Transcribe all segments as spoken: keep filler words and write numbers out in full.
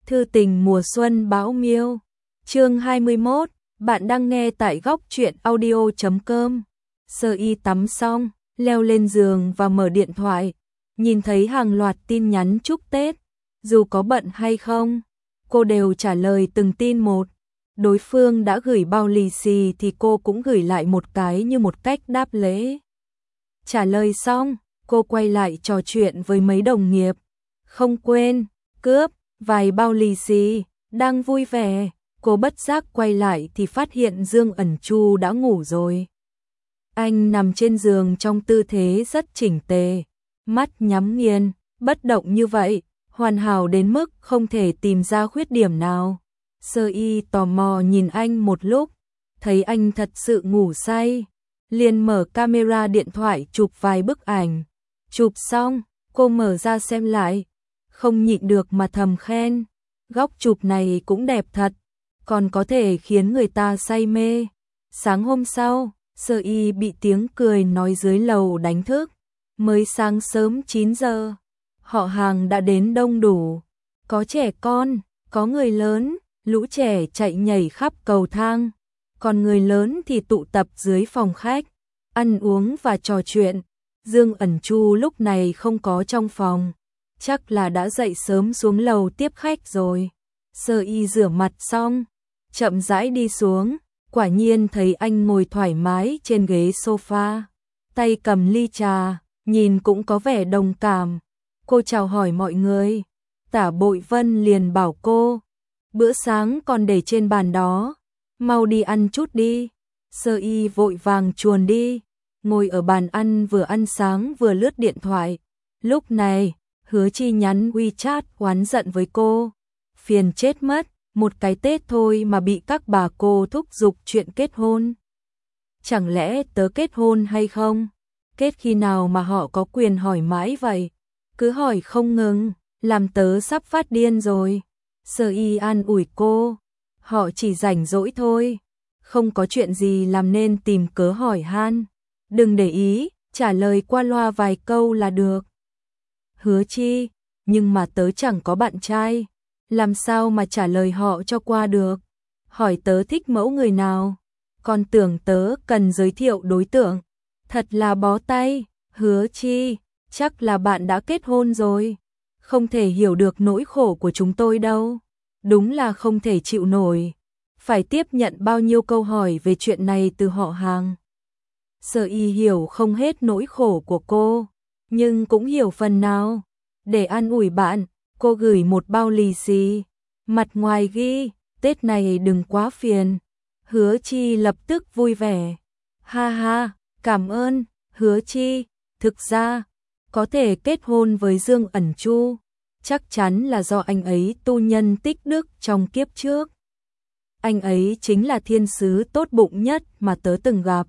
Thư tình mùa xuân bão miêu. Chương hai mươi mốt, bạn đang nghe tại góc truyện audio chấm com. Sơ Y tắm xong, leo lên giường và mở điện thoại, nhìn thấy hàng loạt tin nhắn chúc Tết, dù có bận hay không, cô đều trả lời từng tin một. Đối phương đã gửi bao lì xì thì cô cũng gửi lại một cái như một cách đáp lễ. Trả lời xong, cô quay lại trò chuyện với mấy đồng nghiệp. Không quên, cướp vài bao lì xì, đang vui vẻ, cô bất giác quay lại thì phát hiện Dương Ẩn Chu đã ngủ rồi. Anh nằm trên giường trong tư thế rất chỉnh tề, mắt nhắm nghiền, bất động như vậy, hoàn hảo đến mức không thể tìm ra khuyết điểm nào. Sơ Y tò mò nhìn anh một lúc, thấy anh thật sự ngủ say, liền mở camera điện thoại chụp vài bức ảnh. Chụp xong, cô mở ra xem lại, không nhịn được mà thầm khen, góc chụp này cũng đẹp thật, còn có thể khiến người ta say mê. Sáng hôm sau, Sơ Y bị tiếng cười nói dưới lầu đánh thức. Mới sáng sớm chín giờ, họ hàng đã đến đông đủ, có trẻ con, có người lớn, lũ trẻ chạy nhảy khắp cầu thang, còn người lớn thì tụ tập dưới phòng khách, ăn uống và trò chuyện. Dương Ẩn Chu lúc này không có trong phòng, chắc là đã dậy sớm xuống lầu tiếp khách rồi. Sơ Y rửa mặt xong, chậm rãi đi xuống, quả nhiên thấy anh ngồi thoải mái trên ghế sofa, tay cầm ly trà, nhìn cũng có vẻ đồng cảm. Cô chào hỏi mọi người, Tả Bội Vân liền bảo cô, bữa sáng còn để trên bàn đó, mau đi ăn chút đi. Sơ Y vội vàng chuồn đi, ngồi ở bàn ăn vừa ăn sáng vừa lướt điện thoại. Lúc này, Hứa Chi nhắn WeChat oán giận với cô, phiền chết mất, một cái Tết thôi mà bị các bà cô thúc giục chuyện kết hôn. Chẳng lẽ tớ kết hôn hay không? Kết khi nào mà họ có quyền hỏi mãi vậy? Cứ hỏi không ngừng, làm tớ sắp phát điên rồi. Sơ Y an ủi cô, họ chỉ rảnh rỗi thôi, không có chuyện gì làm nên tìm cớ hỏi han. Đừng để ý, trả lời qua loa vài câu là được. Hứa Chi, nhưng mà tớ chẳng có bạn trai, làm sao mà trả lời họ cho qua được? Hỏi tớ thích mẫu người nào, còn tưởng tớ cần giới thiệu đối tượng. Thật là bó tay. Hứa Chi, chắc là bạn đã kết hôn rồi, không thể hiểu được nỗi khổ của chúng tôi đâu. Đúng là không thể chịu nổi, phải tiếp nhận bao nhiêu câu hỏi về chuyện này từ họ hàng. Sơ Y hiểu không hết nỗi khổ của cô, nhưng cũng hiểu phần nào. Để an ủi bạn, cô gửi một bao lì xì, mặt ngoài ghi, Tết này đừng quá phiền. Hứa Chi lập tức vui vẻ. Ha ha, cảm ơn, Hứa Chi, thực ra, có thể kết hôn với Dương Ẩn Chu, chắc chắn là do anh ấy tu nhân tích đức trong kiếp trước. Anh ấy chính là thiên sứ tốt bụng nhất mà tớ từng gặp.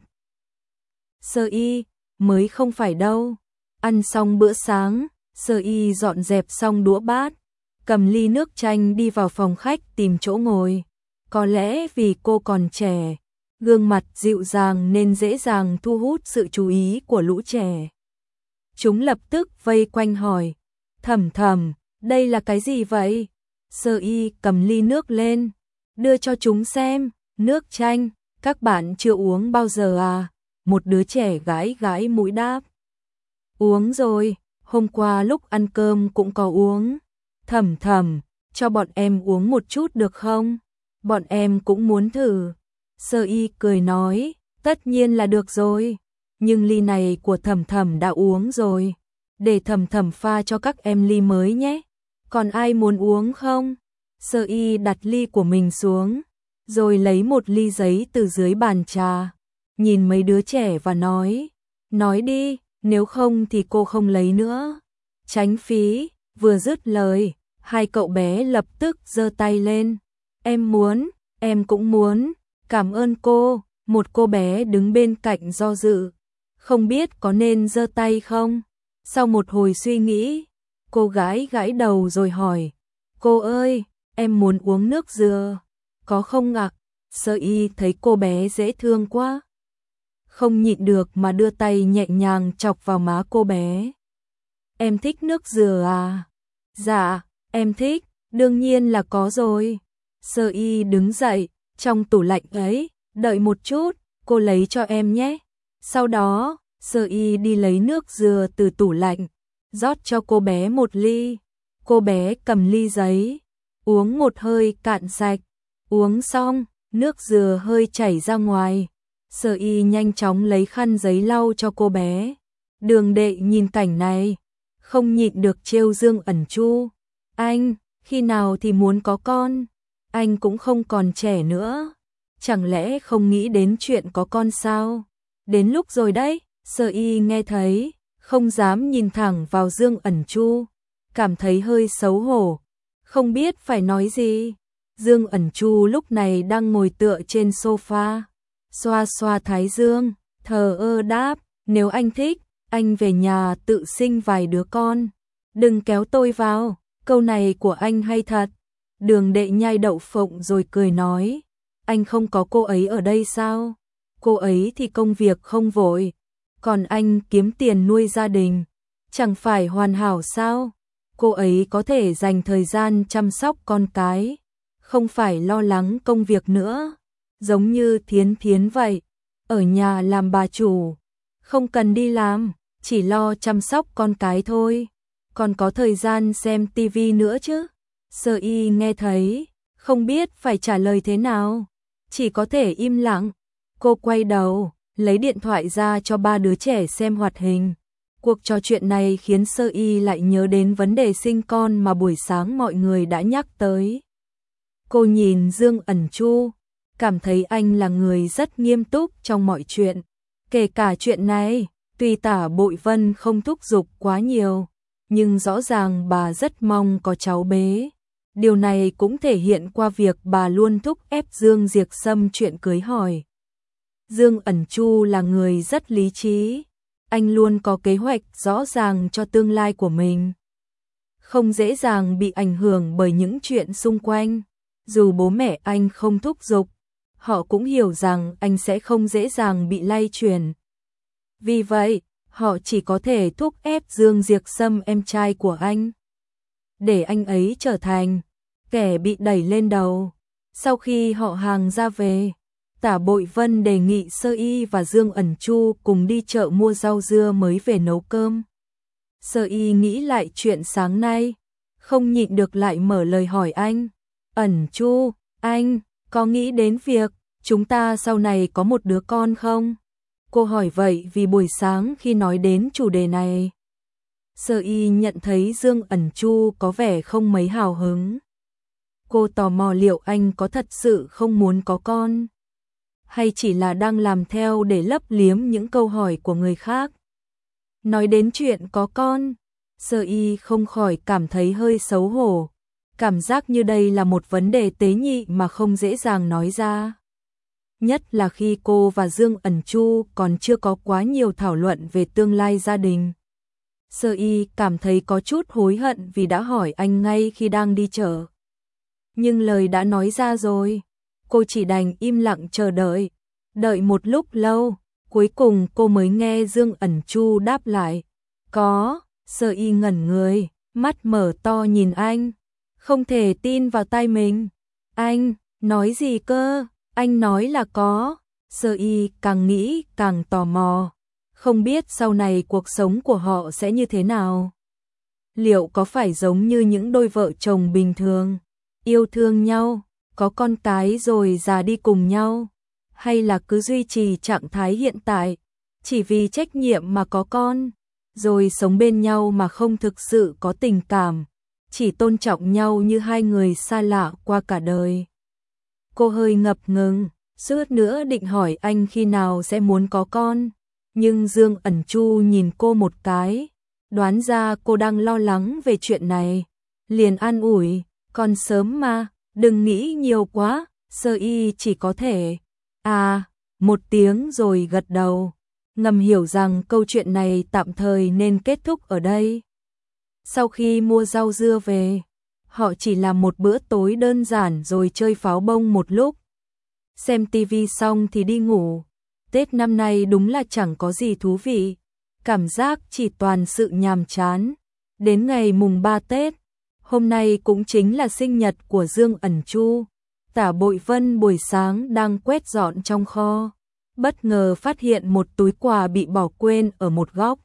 Sơ Y, mới không phải đâu. Ăn xong bữa sáng, Sơ Y dọn dẹp xong đũa bát, cầm ly nước chanh đi vào phòng khách tìm chỗ ngồi. Có lẽ vì cô còn trẻ, gương mặt dịu dàng nên dễ dàng thu hút sự chú ý của lũ trẻ. Chúng lập tức vây quanh hỏi, Thầm Thầm, đây là cái gì vậy? Sơ Y cầm ly nước lên, đưa cho chúng xem. Nước chanh, các bạn chưa uống bao giờ à? Một đứa trẻ gãi gãi mũi đáp. Uống rồi, hôm qua lúc ăn cơm cũng có uống. Thầm Thầm, cho bọn em uống một chút được không? Bọn em cũng muốn thử. Sơ Y cười nói, tất nhiên là được rồi, nhưng ly này của Thầm Thầm đã uống rồi, để Thầm Thầm pha cho các em ly mới nhé. Còn ai muốn uống không? Sơ Y đặt ly của mình xuống, rồi lấy một ly giấy từ dưới bàn trà, nhìn mấy đứa trẻ và nói, nói đi, nếu không thì cô không lấy nữa. Tránh phí. Vừa dứt lời, hai cậu bé lập tức giơ tay lên. Em muốn, em cũng muốn, cảm ơn cô. Một cô bé đứng bên cạnh do dự, không biết có nên giơ tay không. Sau một hồi suy nghĩ, cô gái gãi đầu rồi hỏi, cô ơi, em muốn uống nước dừa, có không ạ? Sơ Y thấy cô bé dễ thương quá, không nhịn được mà đưa tay nhẹ nhàng chọc vào má cô bé. Em thích nước dừa à? Dạ, em thích, Đương nhiên là có rồi. Sơ Y đứng dậy, trong tủ lạnh ấy, đợi một chút, cô lấy cho em nhé. Sau đó, Sơ Y đi lấy nước dừa từ tủ lạnh, rót cho cô bé một ly. Cô bé cầm ly giấy, uống một hơi cạn sạch. Uống xong, nước dừa hơi chảy ra ngoài. Sơ Y nhanh chóng lấy khăn giấy lau cho cô bé. Đường Đệ nhìn cảnh này, không nhịn được trêu Dương Ẩn Chu. Anh, khi nào thì muốn có con? Anh cũng không còn trẻ nữa. Chẳng lẽ không nghĩ đến chuyện có con sao? Đến lúc rồi đấy. Sơ Y nghe thấy, không dám nhìn thẳng vào Dương Ẩn Chu, cảm thấy hơi xấu hổ, không biết phải nói gì. Dương Ẩn Chu lúc này đang ngồi tựa trên sofa, xoa xoa thái dương, thờ ơ đáp, nếu anh thích, anh về nhà tự sinh vài đứa con. Đừng kéo tôi vào, câu này của anh hay thật. Đường Đệ nhai đậu phộng rồi cười nói, anh không có cô ấy ở đây sao? Cô ấy thì công việc không vội, còn anh kiếm tiền nuôi gia đình, chẳng phải hoàn hảo sao? Cô ấy có thể dành thời gian chăm sóc con cái, không phải lo lắng công việc nữa, giống như Thiến Thiến vậy, ở nhà làm bà chủ, không cần đi làm, chỉ lo chăm sóc con cái thôi, còn có thời gian xem tivi nữa chứ. Sơ Y nghe thấy, không biết phải trả lời thế nào, chỉ có thể im lặng. Cô quay đầu, lấy điện thoại ra cho ba đứa trẻ xem hoạt hình. Cuộc trò chuyện này khiến Sơ Y lại nhớ đến vấn đề sinh con mà buổi sáng mọi người đã nhắc tới. Cô nhìn Dương Ẩn Chu, cảm thấy anh là người rất nghiêm túc trong mọi chuyện. Kể cả chuyện này, tuy Tả Bội Vân không thúc giục quá nhiều, nhưng rõ ràng bà rất mong có cháu bé. Điều này cũng thể hiện qua việc bà luôn thúc ép Dương Diệc Sâm chuyện cưới hỏi. Dương Ẩn Chu là người rất lý trí, anh luôn có kế hoạch rõ ràng cho tương lai của mình. Không dễ dàng bị ảnh hưởng bởi những chuyện xung quanh, dù bố mẹ anh không thúc giục, họ cũng hiểu rằng anh sẽ không dễ dàng bị lay chuyển. Vì vậy, họ chỉ có thể thúc ép Dương Diệc Sâm em trai của anh, để anh ấy trở thành kẻ bị đẩy lên đầu. Sau khi họ hàng ra về, Tả Bội Vân đề nghị Sơ Y và Dương Ẩn Chu cùng đi chợ mua rau dưa mới về nấu cơm. Sơ Y nghĩ lại chuyện sáng nay, không nhịn được lại mở lời hỏi anh. Ẩn Chu, anh có nghĩ đến việc chúng ta sau này có một đứa con không? Cô hỏi vậy vì buổi sáng khi nói đến chủ đề này, Sơ Y nhận thấy Dương Ẩn Chu có vẻ không mấy hào hứng. Cô tò mò liệu anh có thật sự không muốn có con, hay chỉ là đang làm theo để lấp liếm những câu hỏi của người khác. Nói đến chuyện có con, Sơ Y không khỏi cảm thấy hơi xấu hổ, cảm giác như đây là một vấn đề tế nhị mà không dễ dàng nói ra. Nhất là khi cô và Dương Ẩn Chu còn chưa có quá nhiều thảo luận về tương lai gia đình. Sơ Y cảm thấy có chút hối hận vì đã hỏi anh ngay khi đang đi chợ. Nhưng lời đã nói ra rồi, cô chỉ đành im lặng chờ đợi. Đợi một lúc lâu, cuối cùng cô mới nghe Dương Ẩn Chu đáp lại. Có. Sơ Y ngẩn người, mắt mở to nhìn anh, không thể tin vào tai mình. Anh, nói gì cơ? Anh nói là có. Sơ Y càng nghĩ càng tò mò, không biết sau này cuộc sống của họ sẽ như thế nào. Liệu có phải giống như những đôi vợ chồng bình thường, yêu thương nhau, có con cái rồi già đi cùng nhau, hay là cứ duy trì trạng thái hiện tại, chỉ vì trách nhiệm mà có con, rồi sống bên nhau mà không thực sự có tình cảm, chỉ tôn trọng nhau như hai người xa lạ qua cả đời. Cô hơi ngập ngừng, suýt nữa định hỏi anh khi nào sẽ muốn có con, nhưng Dương Ẩn Chu nhìn cô một cái, đoán ra cô đang lo lắng về chuyện này, liền an ủi, còn sớm mà, đừng nghĩ nhiều quá. Sơ Y chỉ có thể à một tiếng rồi gật đầu, ngầm hiểu rằng câu chuyện này tạm thời nên kết thúc ở đây. Sau khi mua rau dưa về, họ chỉ làm một bữa tối đơn giản rồi chơi pháo bông một lúc. Xem tivi xong thì đi ngủ. Tết năm nay đúng là chẳng có gì thú vị, cảm giác chỉ toàn sự nhàm chán. Đến ngày mùng ba Tết, Hôm nay cũng chính là sinh nhật của Dương Ẩn Chu. Tả Bội Vân buổi sáng đang quét dọn trong kho, bất ngờ phát hiện một túi quà bị bỏ quên ở một góc.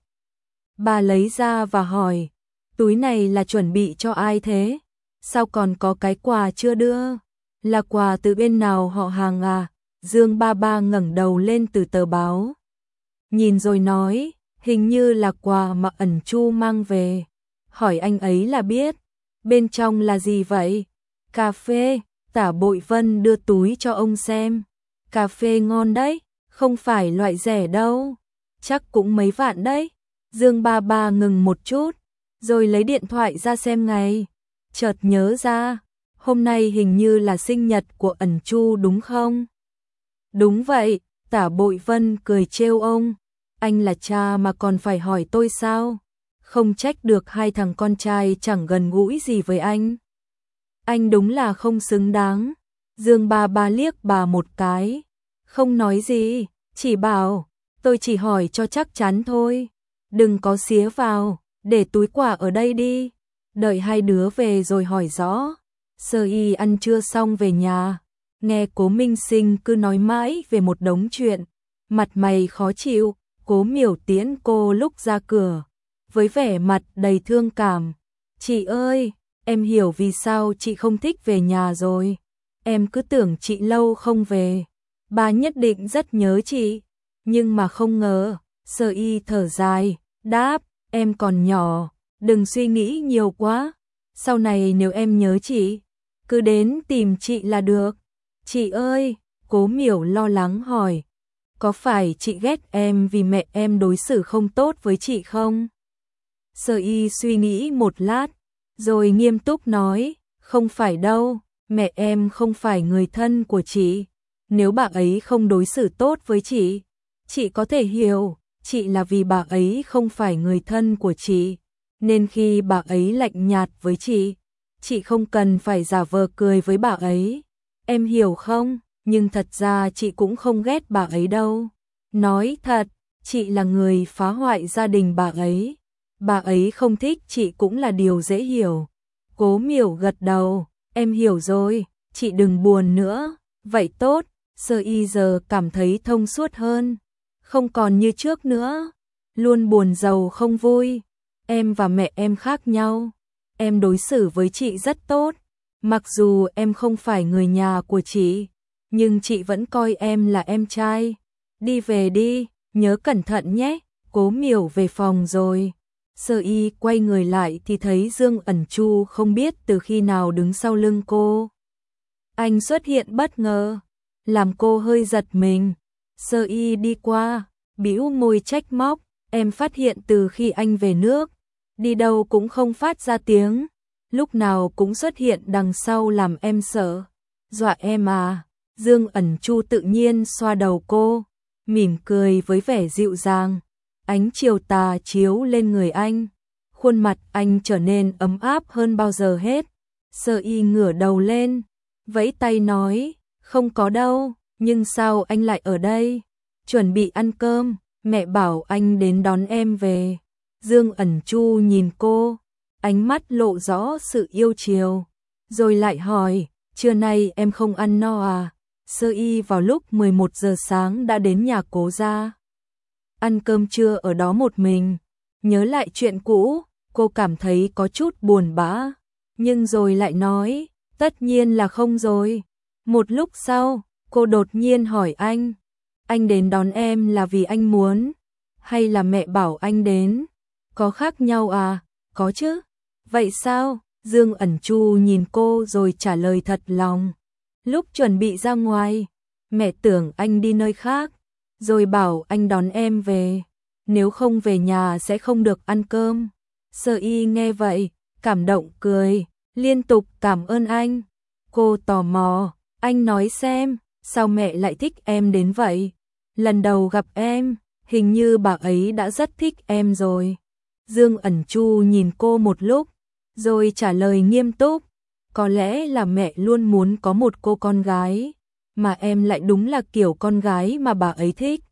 Bà lấy ra và hỏi, túi này là chuẩn bị cho ai thế? Sao còn có cái quà chưa đưa? Là quà từ bên nào họ hàng à? Dương ba ba ngẩng đầu lên từ tờ báo, nhìn rồi nói, hình như là quà mà Ẩn Chu mang về. Hỏi anh ấy là biết. Bên trong là gì vậy? Cà phê. Tả Bội Vân đưa túi cho ông xem. Cà phê ngon đấy, không phải loại rẻ đâu, chắc cũng mấy vạn đấy. Dương ba ba ngừng một chút, rồi lấy điện thoại ra xem ngày. Chợt nhớ ra, hôm nay hình như là sinh nhật của Ẩn Chu đúng không? Đúng vậy, Tả Bội Vân cười trêu ông. Anh là cha mà còn phải hỏi tôi sao? Không trách được hai thằng con trai chẳng gần gũi gì với anh. Anh đúng là không xứng đáng. Dương ba ba liếc bà một cái, không nói gì, chỉ bảo, tôi chỉ hỏi cho chắc chắn thôi. Đừng có xía vào, để túi quà ở đây đi. Đợi hai đứa về rồi hỏi rõ. Sơ Y ăn trưa xong về nhà, nghe Cố Minh Sinh cứ nói mãi về một đống chuyện, mặt mày khó chịu. Cố Miểu tiễn cô lúc ra cửa, với vẻ mặt đầy thương cảm. Chị ơi, em hiểu vì sao chị không thích về nhà rồi. Em cứ tưởng chị lâu không về, bà nhất định rất nhớ chị. Nhưng mà không ngờ. Sơ Y thở dài, đáp, em còn nhỏ, đừng suy nghĩ nhiều quá. Sau này nếu em nhớ chị, cứ đến tìm chị là được. Chị ơi, Cố Miểu lo lắng hỏi, có phải chị ghét em vì mẹ em đối xử không tốt với chị không? Sơ Y suy nghĩ một lát, rồi nghiêm túc nói, không phải đâu, mẹ em không phải người thân của chị. Nếu bà ấy không đối xử tốt với chị, chị có thể hiểu, chị là vì bà ấy không phải người thân của chị, nên khi bà ấy lạnh nhạt với chị, chị không cần phải giả vờ cười với bà ấy. Em hiểu không? Nhưng thật ra chị cũng không ghét bà ấy đâu. Nói thật, chị là người phá hoại gia đình bà ấy. Bà ấy không thích chị cũng là điều dễ hiểu. Cố Miểu gật đầu, em hiểu rồi, chị đừng buồn nữa. Vậy tốt. Sơ Y giờ cảm thấy thông suốt hơn, không còn như trước nữa, luôn buồn giàu không vui. Em và mẹ em khác nhau, em đối xử với chị rất tốt, mặc dù em không phải người nhà của chị, nhưng chị vẫn coi em là em trai. Đi về đi, nhớ cẩn thận nhé. Cố Miểu về phòng rồi. Sơ Y quay người lại thì thấy Dương Ẩn Chu không biết từ khi nào đứng sau lưng cô. Anh xuất hiện bất ngờ, làm cô hơi giật mình. Sơ Y đi qua, bĩu môi trách móc, em phát hiện từ khi anh về nước, đi đâu cũng không phát ra tiếng, lúc nào cũng xuất hiện đằng sau làm em sợ. Dọa em à? Dương Ẩn Chu tự nhiên xoa đầu cô, mỉm cười với vẻ dịu dàng. Ánh chiều tà chiếu lên người anh, khuôn mặt anh trở nên ấm áp hơn bao giờ hết. Sơ Y ngửa đầu lên, vẫy tay nói, không có đâu, nhưng sao anh lại ở đây? Chuẩn bị ăn cơm, mẹ bảo anh đến đón em về. Dương Ẩn Chu nhìn cô, ánh mắt lộ rõ sự yêu chiều, rồi lại hỏi, trưa nay em không ăn no à? Sơ Y vào lúc mười một giờ sáng đã đến nhà Cố gia, ăn cơm trưa ở đó một mình. Nhớ lại chuyện cũ, cô cảm thấy có chút buồn bã, nhưng rồi lại nói, tất nhiên là không rồi. Một lúc sau, cô đột nhiên hỏi anh, anh đến đón em là vì anh muốn, hay là mẹ bảo anh đến? Có khác nhau à? Có chứ. Vậy sao? Dương Ẩn Chu nhìn cô rồi trả lời thật lòng. Lúc chuẩn bị ra ngoài, mẹ tưởng anh đi nơi khác, rồi bảo anh đón em về, nếu không về nhà sẽ không được ăn cơm. Sơ Y nghe vậy, cảm động cười, liên tục cảm ơn anh. Cô tò mò, anh nói xem, sao mẹ lại thích em đến vậy? Lần đầu gặp em, hình như bà ấy đã rất thích em rồi. Dương Ẩn Chu nhìn cô một lúc, rồi trả lời nghiêm túc, có lẽ là mẹ luôn muốn có một cô con gái, mà em lại đúng là kiểu con gái mà bà ấy thích,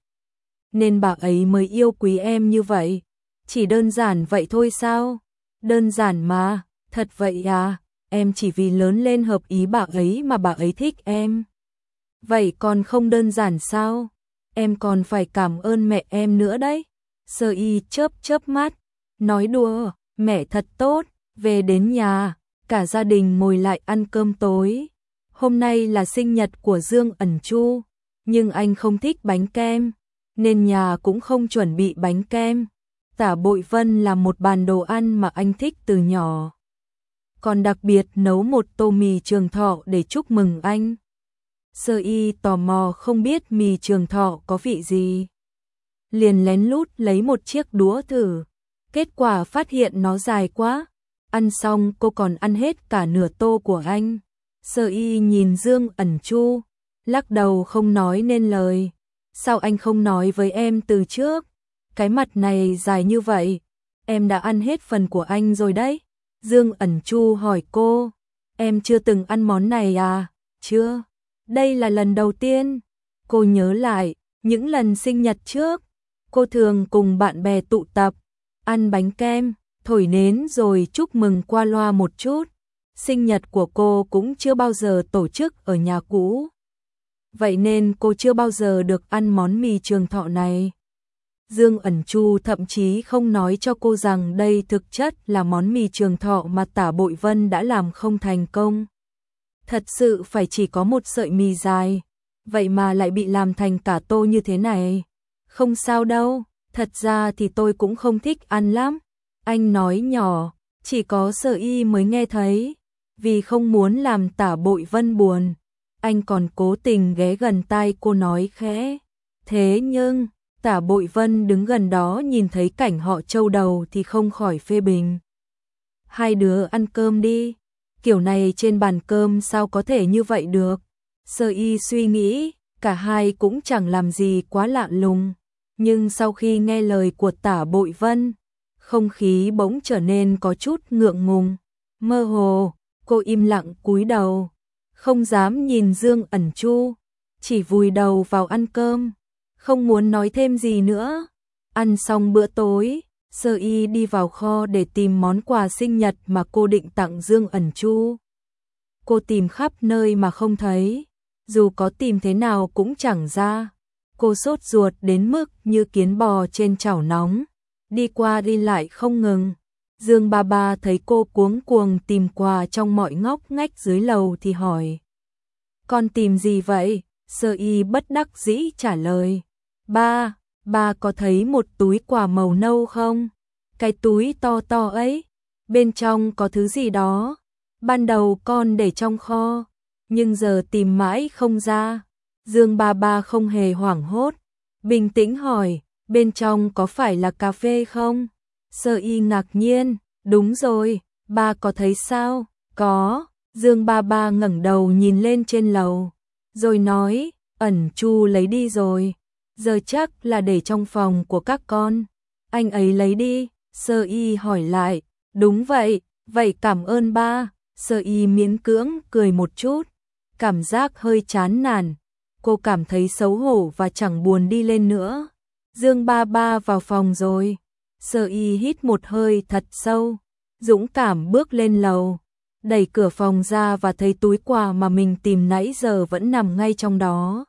nên bà ấy mới yêu quý em như vậy. Chỉ đơn giản vậy thôi sao? Đơn giản mà. Thật vậy à, em chỉ vì lớn lên hợp ý bà ấy mà bà ấy thích em. Vậy còn không đơn giản sao? Em còn phải cảm ơn mẹ em nữa đấy. Sơ y chớp chớp mắt, nói đùa, mẹ thật tốt. Về đến nhà, cả gia đình ngồi lại ăn cơm tối. Hôm nay là sinh nhật của Dương Ẩn Chu, nhưng anh không thích bánh kem, nên nhà cũng không chuẩn bị bánh kem. Tả Bội Vân làm một bàn đồ ăn mà anh thích từ nhỏ. Còn đặc biệt nấu một tô mì trường thọ để chúc mừng anh. Sơ y tò mò không biết mì trường thọ có vị gì. Liền lén lút lấy một chiếc đũa thử. Kết quả phát hiện nó dài quá. Ăn xong cô còn ăn hết cả nửa tô của anh. Sơ y nhìn Dương Ẩn Chu, lắc đầu không nói nên lời. Sao anh không nói với em từ trước? Cái mặt này dài như vậy, em đã ăn hết phần của anh rồi đấy. Dương Ẩn Chu hỏi cô, em chưa từng ăn món này à? Chưa, đây là lần đầu tiên. Cô nhớ lại, những lần sinh nhật trước, cô thường cùng bạn bè tụ tập, ăn bánh kem, thổi nến rồi chúc mừng qua loa một chút. Sinh nhật của cô cũng chưa bao giờ tổ chức ở nhà cũ. Vậy nên cô chưa bao giờ được ăn món mì trường thọ này. Dương Ẩn Chu thậm chí không nói cho cô rằng đây thực chất là món mì trường thọ mà Tả Bội Vân đã làm không thành công. Thật sự phải chỉ có một sợi mì dài, vậy mà lại bị làm thành cả tô như thế này. Không sao đâu, thật ra thì tôi cũng không thích ăn lắm. Anh nói nhỏ, chỉ có Sơ y mới nghe thấy. Vì không muốn làm Tả Bội Vân buồn, anh còn cố tình ghé gần tai cô nói khẽ. Thế nhưng, Tả Bội Vân đứng gần đó nhìn thấy cảnh họ trâu đầu thì không khỏi phê bình. Hai đứa ăn cơm đi, kiểu này trên bàn cơm sao có thể như vậy được. Sơ y suy nghĩ, cả hai cũng chẳng làm gì quá lạ lùng. Nhưng sau khi nghe lời của Tả Bội Vân, không khí bỗng trở nên có chút ngượng ngùng. Mơ hồ, cô im lặng cúi đầu, không dám nhìn Dương Ẩn Chu, chỉ vùi đầu vào ăn cơm, không muốn nói thêm gì nữa. Ăn xong bữa tối, Sơ y đi vào kho để tìm món quà sinh nhật mà cô định tặng Dương Ẩn Chu. Cô tìm khắp nơi mà không thấy, dù có tìm thế nào cũng chẳng ra. Cô sốt ruột đến mức như kiến bò trên chảo nóng, đi qua đi lại không ngừng. Dương ba ba thấy cô cuống cuồng tìm quà trong mọi ngóc ngách dưới lầu thì hỏi. Con tìm gì vậy? Sơ y bất đắc dĩ trả lời. Ba, ba có thấy một túi quà màu nâu không? Cái túi to to ấy, bên trong có thứ gì đó. Ban đầu con để trong kho, nhưng giờ tìm mãi không ra. Dương ba ba không hề hoảng hốt, bình tĩnh hỏi, bên trong có phải là cà phê không? Sơ y ngạc nhiên, đúng rồi, ba có thấy sao? Có. Dương ba ba ngẩng đầu nhìn lên trên lầu, rồi nói, Ẩn Chu lấy đi rồi, giờ chắc là để trong phòng của các con. Anh ấy lấy đi. Sơ y hỏi lại, đúng vậy, vậy cảm ơn ba. Sơ y miễn cưỡng cười một chút, cảm giác hơi chán nản. Cô cảm thấy xấu hổ và chẳng buồn đi lên nữa. Dương ba ba vào phòng rồi. Sơ y hít một hơi thật sâu, dũng cảm bước lên lầu, đẩy cửa phòng ra và thấy túi quà mà mình tìm nãy giờ vẫn nằm ngay trong đó.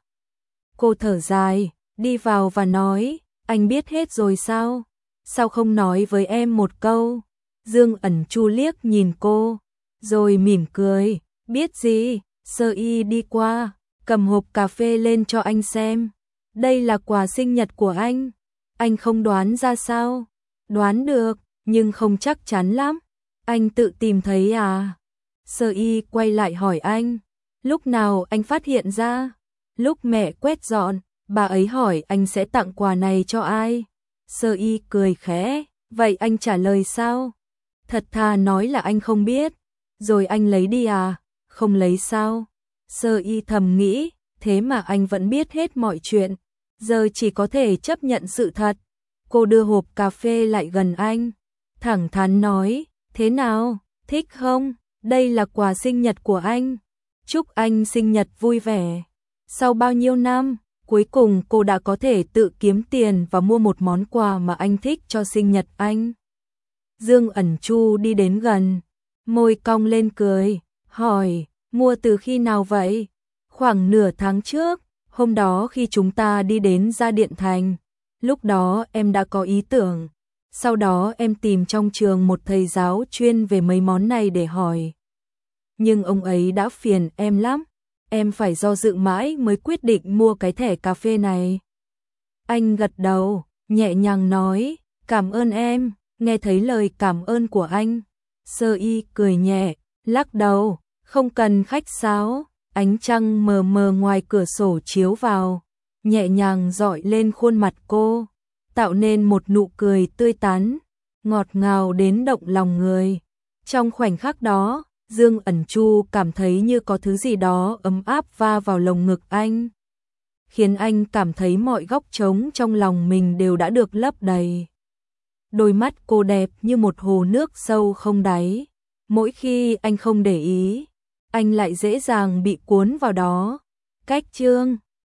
Cô thở dài, đi vào và nói, anh biết hết rồi sao? Sao không nói với em một câu? Dương Ẩn Chu liếc nhìn cô, rồi mỉm cười, biết gì? Sơ y đi qua, cầm hộp cà phê lên cho anh xem. Đây là quà sinh nhật của anh. Anh không đoán ra sao? Đoán được, nhưng không chắc chắn lắm. Anh tự tìm thấy à? Sơ y quay lại hỏi anh. Lúc nào anh phát hiện ra? Lúc mẹ quét dọn, bà ấy hỏi anh sẽ tặng quà này cho ai? Sơ y cười khẽ, vậy anh trả lời sao? Thật thà nói là anh không biết. Rồi anh lấy đi à? Không lấy sao? Sơ y thầm nghĩ, thế mà anh vẫn biết hết mọi chuyện. Giờ chỉ có thể chấp nhận sự thật. Cô đưa hộp cà phê lại gần anh, thẳng thắn nói, thế nào, thích không? Đây là quà sinh nhật của anh. Chúc anh sinh nhật vui vẻ. Sau bao nhiêu năm, cuối cùng cô đã có thể tự kiếm tiền và mua một món quà mà anh thích cho sinh nhật anh. Dương Ẩn Chu đi đến gần, môi cong lên cười, hỏi, mua từ khi nào vậy? Khoảng nửa tháng trước, hôm đó khi chúng ta đi đến Gia Điện Thành. Lúc đó em đã có ý tưởng. Sau đó em tìm trong trường một thầy giáo chuyên về mấy món này để hỏi. Nhưng ông ấy đã phiền em lắm. Em phải do dự mãi mới quyết định mua cái thẻ cà phê này. Anh gật đầu, nhẹ nhàng nói, cảm ơn em. Nghe thấy lời cảm ơn của anh, Sơ Y cười nhẹ, lắc đầu, không cần khách sáo. Ánh trăng mờ mờ ngoài cửa sổ chiếu vào, nhẹ nhàng dọi lên khuôn mặt cô, tạo nên một nụ cười tươi tắn, ngọt ngào đến động lòng người. Trong khoảnh khắc đó, Dương Ẩn Chu cảm thấy như có thứ gì đó ấm áp va vào lồng ngực anh, khiến anh cảm thấy mọi góc trống trong lòng mình đều đã được lấp đầy. Đôi mắt cô đẹp như một hồ nước sâu không đáy, mỗi khi anh không để ý, anh lại dễ dàng bị cuốn vào đó. Cách chương